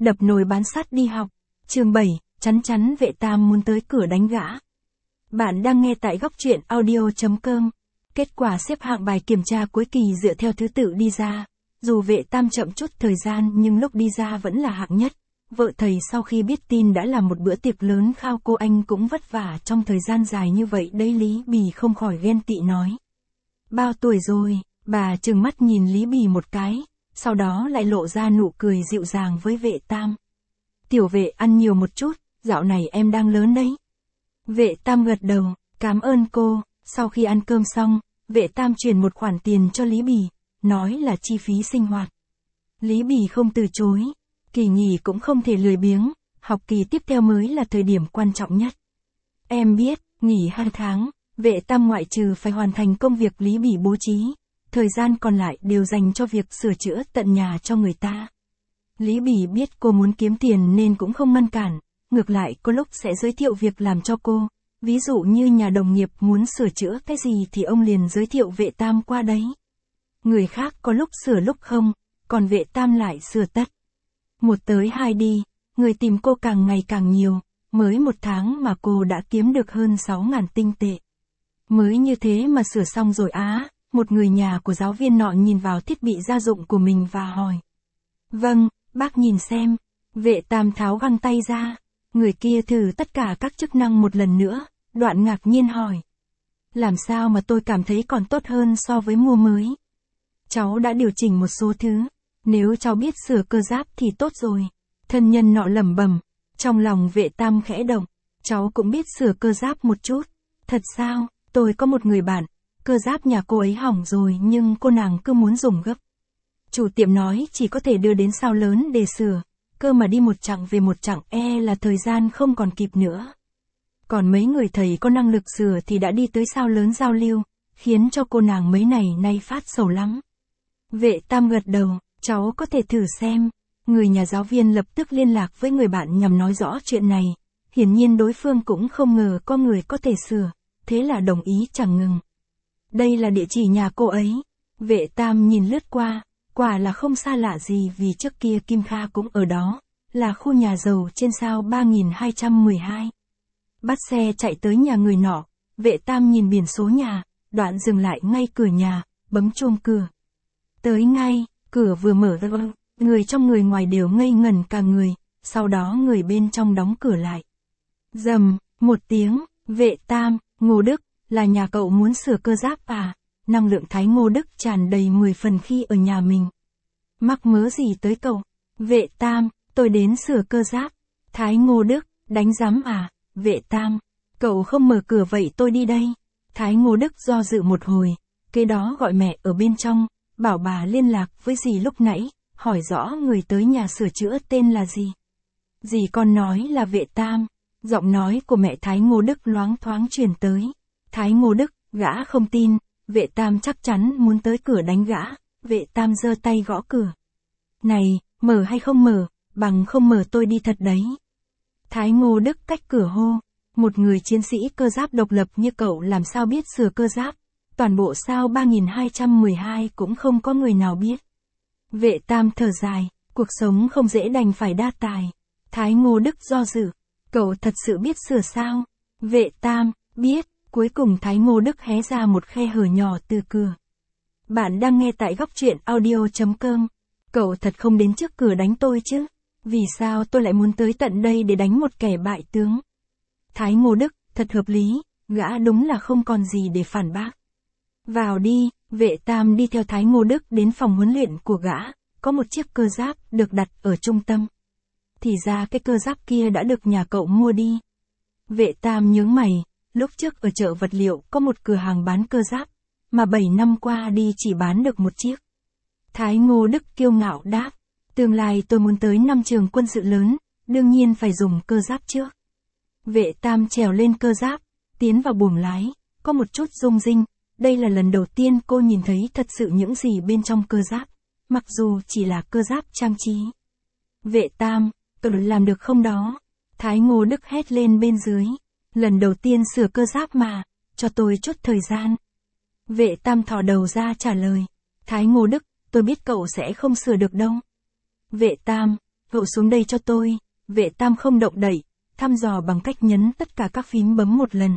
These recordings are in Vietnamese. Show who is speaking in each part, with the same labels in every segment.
Speaker 1: đập nồi bán sắt đi học. Chương 7, chắn chắn Vệ Tam muốn tới cửa đánh gã. Bạn đang nghe tại góc truyện audio.com. Kết quả xếp hạng bài kiểm tra cuối kỳ dựa theo thứ tự đi ra. Dù Vệ Tam chậm chút thời gian nhưng lúc đi ra vẫn là hạng nhất. Vợ thầy sau khi biết tin đã làm một bữa tiệc lớn khao cô anh cũng vất vả trong thời gian dài như vậy đấy. Lý Bì không khỏi ghen tị nói. Bao tuổi rồi, bà trừng mắt nhìn Lý Bì một cái, sau đó lại lộ ra nụ cười dịu dàng với Vệ Tam. Tiểu Vệ ăn nhiều một chút, dạo này em đang lớn đấy. Vệ Tam gật đầu, cảm ơn cô. Sau khi ăn cơm xong, Vệ Tam chuyển một khoản tiền cho Lý Bì, nói là chi phí sinh hoạt. Lý Bì không từ chối, kỳ nghỉ cũng không thể lười biếng, học kỳ tiếp theo mới là thời điểm quan trọng nhất. Em biết, nghỉ 2 tháng, Vệ Tam ngoại trừ phải hoàn thành công việc Lý Bì bố trí, thời gian còn lại đều dành cho việc sửa chữa tận nhà cho người ta. Lý Bì biết cô muốn kiếm tiền nên cũng không ngăn cản, ngược lại có lúc sẽ giới thiệu việc làm cho cô, ví dụ như nhà đồng nghiệp muốn sửa chữa cái gì thì ông liền giới thiệu Vệ Tam qua đấy. Người khác có lúc sửa lúc không, còn Vệ Tam lại sửa tất. Một tới hai đi, người tìm cô càng ngày càng nhiều, mới 1 tháng mà cô đã kiếm được hơn 6.000 tinh tệ. Mới như thế mà sửa xong rồi á, một người nhà của giáo viên nọ nhìn vào thiết bị gia dụng của mình và hỏi. Vâng, bác nhìn xem. Vệ Tam tháo găng tay ra, người kia thử tất cả các chức năng một lần nữa, đoạn ngạc nhiên hỏi. Làm sao mà tôi cảm thấy còn tốt hơn so với mua mới? Cháu đã điều chỉnh một số thứ, nếu cháu biết sửa cơ giáp thì tốt rồi. Thân nhân nọ lẩm bẩm, trong lòng Vệ Tam khẽ động, cháu cũng biết sửa cơ giáp một chút. Thật sao, tôi có một người bạn, cơ giáp nhà cô ấy hỏng rồi nhưng cô nàng cứ muốn dùng gấp. Chủ tiệm nói chỉ có thể đưa đến Sao Lớn để sửa, cơ mà đi một chặng về một chặng là thời gian không còn kịp nữa. Còn mấy người thầy có năng lực sửa thì đã đi tới Sao Lớn giao lưu, khiến cho cô nàng mấy này nay phát sầu lắm. Vệ Tam gật đầu, cháu có thể thử xem. Người nhà giáo viên lập tức liên lạc với người bạn nhằm nói rõ chuyện này. Hiển nhiên đối phương cũng không ngờ có người có thể sửa, thế là đồng ý chẳng ngừng. Đây là địa chỉ nhà cô ấy. Vệ Tam nhìn lướt qua, quả là không xa lạ gì vì trước kia Kim Kha cũng ở đó, là khu nhà giàu trên sao 3212. Bắt xe chạy tới nhà người nọ, Vệ Tam nhìn biển số nhà, đoạn dừng lại ngay cửa nhà, bấm chuông cửa. Tới ngay, cửa vừa mở ra, người trong người ngoài đều ngây ngẩn cả người, sau đó người bên trong đóng cửa lại. Rầm, một tiếng, Vệ Tam, Ngô Đức, là nhà cậu muốn sửa cơ giáp à? Năng lượng Thái Ngô Đức tràn đầy 10 phần khi ở nhà mình. Mắc mớ gì tới cậu? Vệ Tam, tôi đến sửa cơ giáp. Thái Ngô Đức, đánh giám à? Vệ Tam, cậu không mở cửa vậy tôi đi đây. Thái Ngô Đức do dự một hồi, kế đó gọi mẹ ở bên trong, bảo bà liên lạc với dì lúc nãy, hỏi rõ người tới nhà sửa chữa tên là gì. Dì con nói là Vệ Tam. Giọng nói của mẹ Thái Ngô Đức loáng thoáng truyền tới. Thái Ngô Đức, gã không tin, Vệ Tam chắc chắn muốn tới cửa đánh gã. Vệ Tam giơ tay gõ cửa. Này, mở hay không mở, bằng không mở tôi đi thật đấy. Thái Ngô Đức cách cửa hô. Một người chiến sĩ cơ giáp độc lập như cậu làm sao biết sửa cơ giáp? Toàn bộ sao 3212 cũng không có người nào biết. Vệ Tam thở dài, cuộc sống không dễ đành phải đa tài. Thái Ngô Đức do dự, cậu thật sự biết sửa sao? Vệ Tam, biết. Cuối cùng Thái Ngô Đức hé ra một khe hở nhỏ từ cửa. Bạn đang nghe tại góc truyện audio.com. Cậu thật không đến trước cửa đánh tôi chứ? Vì sao tôi lại muốn tới tận đây để đánh một kẻ bại tướng? Thái Ngô Đức, thật hợp lý, gã đúng là không còn gì để phản bác. Vào đi, Vệ Tam đi theo Thái Ngô Đức đến phòng huấn luyện của gã, có một chiếc cơ giáp được đặt ở trung tâm. Thì ra cái cơ giáp kia đã được nhà cậu mua đi. Vệ Tam nhướng mày. Lúc trước ở chợ vật liệu có một cửa hàng bán cơ giáp, mà 7 năm qua đi chỉ bán được một chiếc. Thái Ngô Đức kiêu ngạo đáp, tương lai tôi muốn tới 5 trường quân sự lớn, đương nhiên phải dùng cơ giáp trước. Vệ Tam trèo lên cơ giáp, tiến vào buồng lái, có một chút rung rinh, đây là lần đầu tiên cô nhìn thấy thật sự những gì bên trong cơ giáp, mặc dù chỉ là cơ giáp trang trí. Vệ Tam, tôi làm được không đó? Thái Ngô Đức hét lên bên dưới. Lần đầu tiên sửa cơ giáp mà, cho tôi chút thời gian. Vệ Tam thò đầu ra trả lời. Thái Ngô Đức, tôi biết cậu sẽ không sửa được đâu. Vệ Tam, Cậu xuống đây cho tôi. Vệ Tam không động đậy, thăm dò bằng cách nhấn tất cả các phím bấm một lần.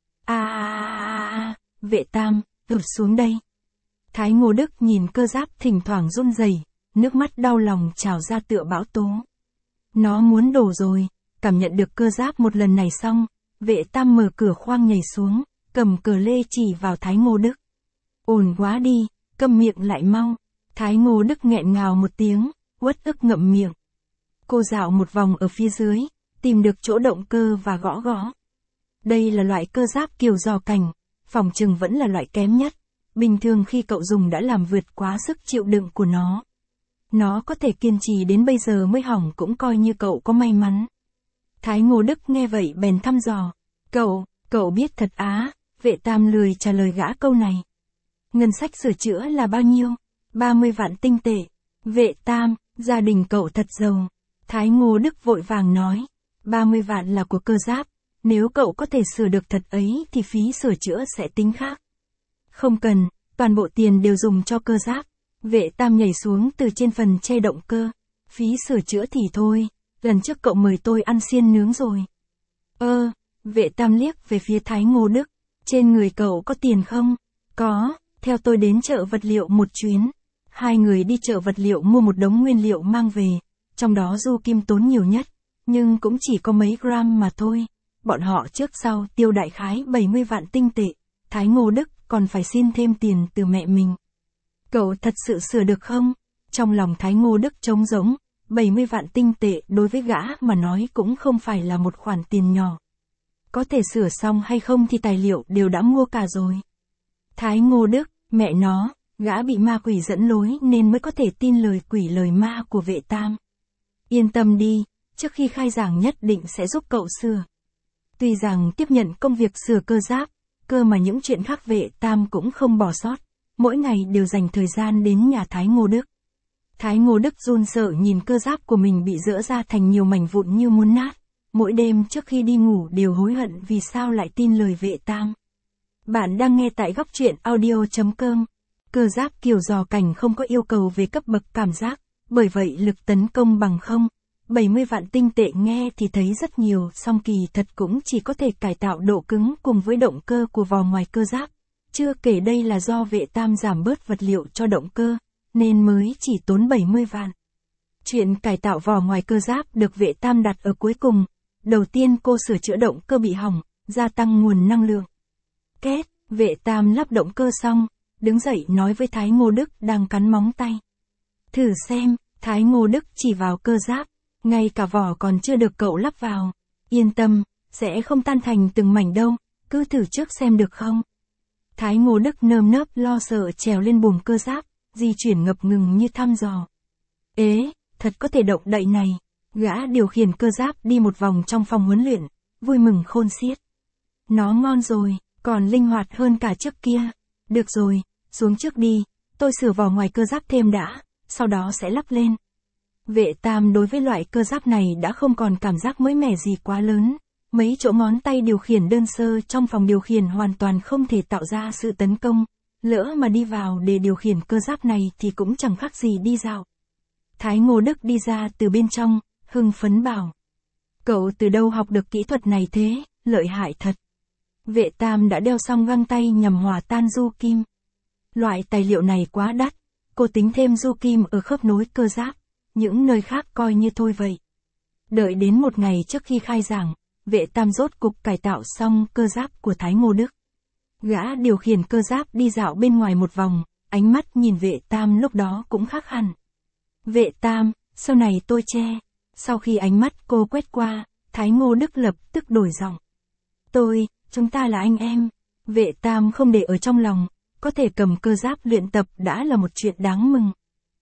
Speaker 1: Vệ Tam, xuống đây. Thái Ngô Đức nhìn cơ giáp thỉnh thoảng run rẩy, nước mắt đau lòng trào ra tựa bão tố. Nó muốn đổ rồi, cảm nhận được cơ giáp một lần này xong, Vệ Tam mở cửa khoang nhảy xuống, cầm cờ lê chỉ vào Thái Ngô Đức. Ổn quá đi, câm miệng lại mau. Thái Ngô Đức nghẹn ngào một tiếng, uất ức ngậm miệng. Cô dạo một vòng ở phía dưới, tìm được chỗ động cơ và gõ gõ. Đây là loại cơ giáp kiểu giò cảnh, phòng chừng vẫn là loại kém nhất. Bình thường khi cậu dùng đã làm vượt quá sức chịu đựng của nó. Nó có thể kiên trì đến bây giờ mới hỏng cũng coi như cậu có may mắn. Thái Ngô Đức nghe vậy bèn thăm dò. Cậu biết thật á, Vệ Tam lười trả lời gã câu này. Ngân sách sửa chữa là bao nhiêu? 30 vạn tinh tệ. Vệ Tam, gia đình cậu thật giàu. Thái Ngô Đức vội vàng nói. 30 vạn là của cơ giáp. Nếu cậu có thể sửa được thật ấy thì phí sửa chữa sẽ tính khác. Không cần, toàn bộ tiền đều dùng cho cơ giáp. Vệ Tam nhảy xuống từ trên phần che động cơ. Phí sửa chữa thì thôi, lần trước cậu mời tôi ăn xiên nướng rồi. Vệ Tam liếc về phía Thái Ngô Đức. Trên người cậu có tiền không? Có, theo tôi đến chợ vật liệu một chuyến. Hai người đi chợ vật liệu mua một đống nguyên liệu mang về, trong đó du kim tốn nhiều nhất, nhưng cũng chỉ có mấy gram mà thôi. Bọn họ trước sau tiêu đại khái 70 vạn tinh tệ, Thái Ngô Đức còn phải xin thêm tiền từ mẹ mình. Cậu thật sự sửa được không? Trong lòng Thái Ngô Đức trống rỗng, 70 vạn tinh tệ đối với gã mà nói cũng không phải là một khoản tiền nhỏ. Có thể sửa xong hay không thì tài liệu đều đã mua cả rồi. Thái Ngô Đức, mẹ nó, gã bị ma quỷ dẫn lối nên mới có thể tin lời quỷ lời ma của Vệ Tam. Yên tâm đi, trước khi khai giảng nhất định sẽ giúp cậu sửa. Tuy rằng tiếp nhận công việc sửa cơ giáp, cơ mà những chuyện khác Vệ Tam cũng không bỏ sót, mỗi ngày đều dành thời gian đến nhà Thái Ngô Đức. Thái Ngô Đức run sợ nhìn cơ giáp của mình bị rỡ ra thành nhiều mảnh vụn như muốn nát, mỗi đêm trước khi đi ngủ đều hối hận vì sao lại tin lời Vệ Tam. Bạn đang nghe tại góc truyện audio.com. Cơ giáp kiểu giò cảnh không có yêu cầu về cấp bậc cảm giác, bởi vậy lực tấn công bằng không. 70 vạn tinh tệ nghe thì thấy rất nhiều, song kỳ thật cũng chỉ có thể cải tạo độ cứng cùng với động cơ của vỏ ngoài cơ giáp. Chưa kể đây là do Vệ Tam giảm bớt vật liệu cho động cơ, nên mới chỉ tốn 70 vạn. Chuyện cải tạo vỏ ngoài cơ giáp được Vệ Tam đặt ở cuối cùng. Đầu tiên cô sửa chữa động cơ bị hỏng, gia tăng nguồn năng lượng. Két, Vệ Tam lắp động cơ xong, đứng dậy nói với Thái Ngô Đức đang cắn móng tay. Thử xem, Thái Ngô Đức chỉ vào cơ giáp, ngay cả vỏ còn chưa được cậu lắp vào. Yên tâm, sẽ không tan thành từng mảnh đâu, cứ thử trước xem được không. Thái Ngô Đức nơm nớp lo sợ trèo lên buồng cơ giáp, di chuyển ngập ngừng như thăm dò. Ế, thật có thể động đậy này. Gã điều khiển cơ giáp đi một vòng trong phòng huấn luyện, vui mừng khôn xiết. Nó ngon rồi, còn linh hoạt hơn cả trước kia. Được rồi, xuống trước đi, tôi sửa vỏ ngoài cơ giáp thêm đã, sau đó sẽ lắp lên. Vệ Tam đối với loại cơ giáp này đã không còn cảm giác mới mẻ gì quá lớn. Mấy chỗ ngón tay điều khiển đơn sơ trong phòng điều khiển hoàn toàn không thể tạo ra sự tấn công. Lỡ mà đi vào để điều khiển cơ giáp này thì cũng chẳng khác gì đi dạo. Thái Ngô Đức đi ra từ bên trong, hưng phấn bảo. Cậu từ đâu học được kỹ thuật này thế, lợi hại thật. Vệ Tam đã đeo xong găng tay nhằm hòa tan du kim. Loại tài liệu này quá đắt, cô tính thêm du kim ở khớp nối cơ giáp, những nơi khác coi như thôi vậy. Đợi đến một ngày trước khi khai giảng, Vệ Tam rốt cục cải tạo xong cơ giáp của Thái Ngô Đức. Gã điều khiển cơ giáp đi dạo bên ngoài một vòng, ánh mắt nhìn Vệ Tam lúc đó cũng khác hẳn. Vệ Tam, sau này tôi che. Sau khi ánh mắt cô quét qua, Thái Ngô Đức lập tức đổi giọng. Chúng ta là anh em. Vệ Tam không để ở trong lòng, có thể cầm cơ giáp luyện tập đã là một chuyện đáng mừng.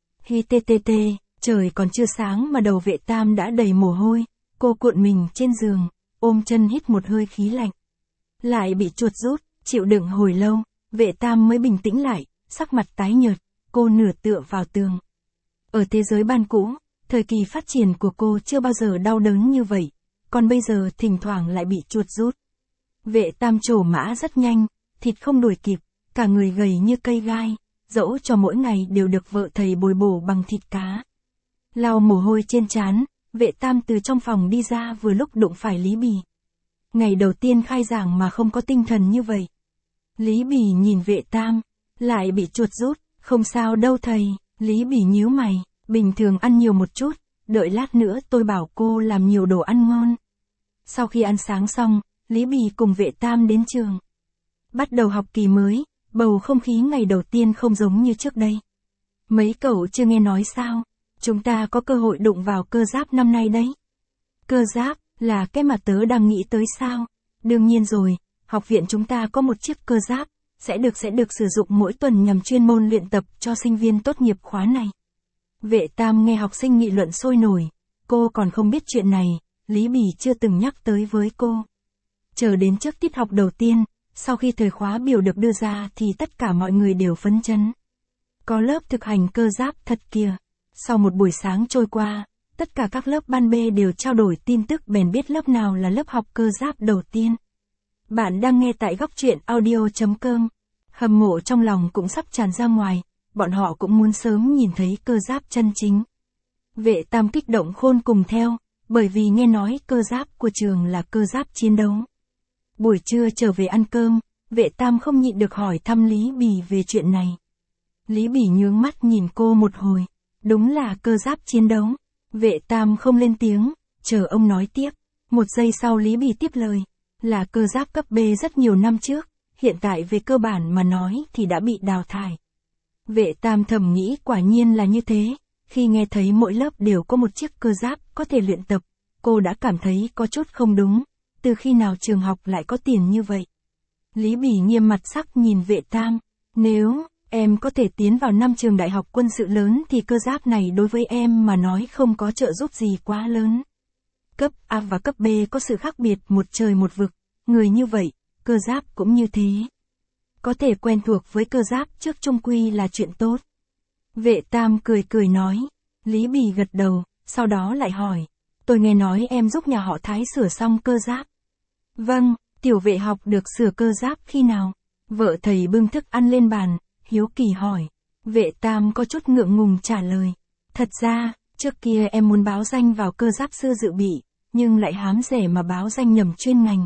Speaker 1: Hi, trời còn chưa sáng mà đầu Vệ Tam đã đầy mồ hôi, cô cuộn mình trên giường, ôm chân hít một hơi khí lạnh. Lại bị chuột rút, chịu đựng hồi lâu, Vệ Tam mới bình tĩnh lại, sắc mặt tái nhợt, cô nửa tựa vào tường. Ở thế giới ban cũ, thời kỳ phát triển của cô chưa bao giờ đau đớn như vậy, còn bây giờ thỉnh thoảng lại bị chuột rút. Vệ Tam trổ mã rất nhanh, thịt không đuổi kịp, cả người gầy như cây gai, dẫu cho mỗi ngày đều được vợ thầy bồi bổ bằng thịt cá. Lau mồ hôi trên trán, Vệ Tam từ trong phòng đi ra vừa lúc đụng phải Lý Bì. Ngày đầu tiên khai giảng mà không có tinh thần như vậy. Lý Bì nhìn Vệ Tam, lại bị chuột rút, không sao đâu thầy, Lý Bì nhíu mày, bình thường ăn nhiều một chút, đợi lát nữa tôi bảo cô làm nhiều đồ ăn ngon. Sau khi ăn sáng xong, Lý Bì cùng Vệ Tam đến trường. Bắt đầu học kỳ mới, bầu không khí ngày đầu tiên không giống như trước đây. Mấy cậu chưa nghe nói sao, chúng ta có cơ hội đụng vào cơ giáp năm nay đấy. Cơ giáp, là cái mà tớ đang nghĩ tới sao? Đương nhiên rồi, học viện chúng ta có một chiếc cơ giáp, sẽ được sử dụng mỗi tuần nhằm chuyên môn luyện tập cho sinh viên tốt nghiệp khóa này. Vệ Tam nghe học sinh nghị luận sôi nổi, cô còn không biết chuyện này, Lý Bì chưa từng nhắc tới với cô. Chờ đến trước tiết học đầu tiên, sau khi thời khóa biểu được đưa ra thì tất cả mọi người đều phấn chấn. Có lớp thực hành cơ giáp thật kìa. Sau một buổi sáng trôi qua, tất cả các lớp ban B đều trao đổi tin tức bèn biết lớp nào là lớp học cơ giáp đầu tiên. Bạn đang nghe tại góc truyện audio.com. Hâm mộ trong lòng cũng sắp tràn ra ngoài, bọn họ cũng muốn sớm nhìn thấy cơ giáp chân chính. Vệ Tam kích động khôn cùng theo, bởi vì nghe nói cơ giáp của trường là cơ giáp chiến đấu. Buổi trưa trở về ăn cơm, Vệ Tam không nhịn được hỏi thăm Lý Bì về chuyện này. Lý Bì nhướng mắt nhìn cô một hồi, đúng là cơ giáp chiến đấu. Vệ Tam không lên tiếng, chờ ông nói tiếp. Một giây sau Lý Bì tiếp lời, là cơ giáp cấp B rất nhiều năm trước, hiện tại về cơ bản mà nói thì đã bị đào thải. Vệ Tam thầm nghĩ quả nhiên là như thế, khi nghe thấy mỗi lớp đều có một chiếc cơ giáp có thể luyện tập, cô đã cảm thấy có chút không đúng, từ khi nào trường học lại có tiền như vậy. Lý Bì nghiêm mặt sắc nhìn Vệ Tam, nếu em có thể tiến vào 5 trường đại học quân sự lớn thì cơ giáp này đối với em mà nói không có trợ giúp gì quá lớn. Cấp A và cấp B có sự khác biệt một trời một vực, người như vậy, cơ giáp cũng như thế. Có thể quen thuộc với cơ giáp trước chung quy là chuyện tốt. Vệ Tam cười cười nói, Lý Bì gật đầu, sau đó lại hỏi, tôi nghe nói em giúp nhà họ Thái sửa xong cơ giáp. Vâng, tiểu vệ học được sửa cơ giáp khi nào? Vợ thầy bưng thức ăn lên bàn, hiếu kỳ hỏi. Vệ Tam có chút ngượng ngùng trả lời. Thật ra, trước kia em muốn báo danh vào cơ giáp sư dự bị, nhưng lại hám rẻ mà báo danh nhầm chuyên ngành.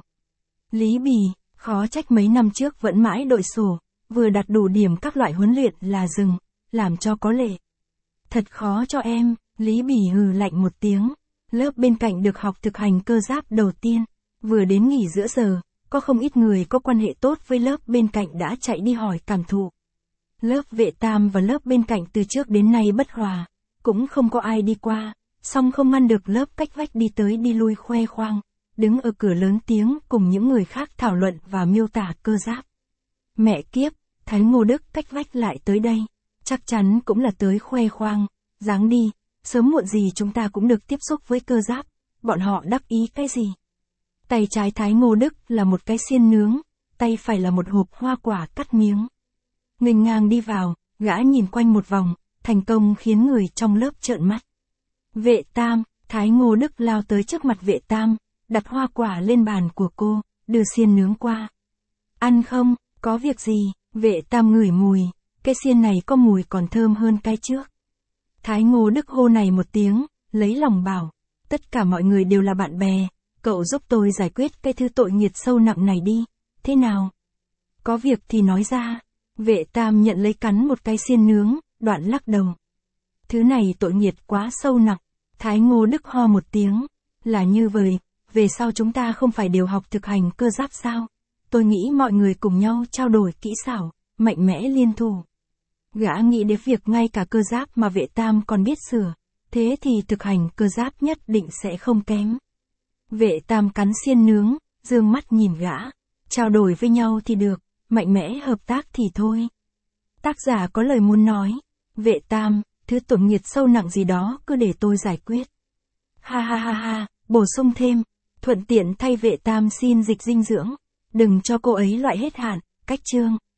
Speaker 1: Lý Bì, khó trách mấy năm trước vẫn mãi đội sổ, vừa đạt đủ điểm các loại huấn luyện là dừng, làm cho có lệ. Thật khó cho em, Lý Bì hừ lạnh một tiếng. Lớp bên cạnh được học thực hành cơ giáp đầu tiên, vừa đến nghỉ giữa giờ, có không ít người có quan hệ tốt với lớp bên cạnh đã chạy đi hỏi cảm thụ. Lớp Vệ Tam và lớp bên cạnh từ trước đến nay bất hòa, cũng không có ai đi qua, song không ngăn được lớp cách vách đi tới đi lui khoe khoang, đứng ở cửa lớn tiếng cùng những người khác thảo luận và miêu tả cơ giáp. Mẹ kiếp, Thái Ngô Đức cách vách lại tới đây, chắc chắn cũng là tới khoe khoang, dáng đi, sớm muộn gì chúng ta cũng được tiếp xúc với cơ giáp, bọn họ đắc ý cái gì? Tay trái Thái Ngô Đức là một cái xiên nướng, tay phải là một hộp hoa quả cắt miếng. Nghênh ngang đi vào, gã nhìn quanh một vòng, thành công khiến người trong lớp trợn mắt. Vệ Tam, Thái Ngô Đức lao tới trước mặt Vệ Tam, đặt hoa quả lên bàn của cô, đưa xiên nướng qua. Ăn không, có việc gì? Vệ Tam ngửi mùi, cái xiên này có mùi còn thơm hơn cái trước. Thái Ngô Đức hô này một tiếng, lấy lòng bảo, tất cả mọi người đều là bạn bè, cậu giúp tôi giải quyết cái thứ tội nghiệt sâu nặng này đi, thế nào? Có việc thì nói ra. Vệ Tam nhận lấy cắn một cái xiên nướng, đoạn lắc đầu. Thứ này tội nghiệt quá sâu nặng. Thái Ngô Đức ho một tiếng, là như vậy, về sau chúng ta không phải đều học thực hành cơ giáp sao? Tôi nghĩ mọi người cùng nhau trao đổi kỹ xảo, mạnh mẽ liên thủ. Gã nghĩ đến việc ngay cả cơ giáp mà Vệ Tam còn biết sửa, thế thì thực hành cơ giáp nhất định sẽ không kém. Vệ Tam cắn xiên nướng, dương mắt nhìn gã, trao đổi với nhau thì được, mạnh mẽ hợp tác thì thôi. Tác giả có lời muốn nói, Vệ Tam, thứ tội nghiệt sâu nặng gì đó cứ để tôi giải quyết. Ha ha ha ha, bổ sung thêm, thuận tiện thay Vệ Tam xin dịch dinh dưỡng, đừng cho cô ấy loại hết hạn, cách chương.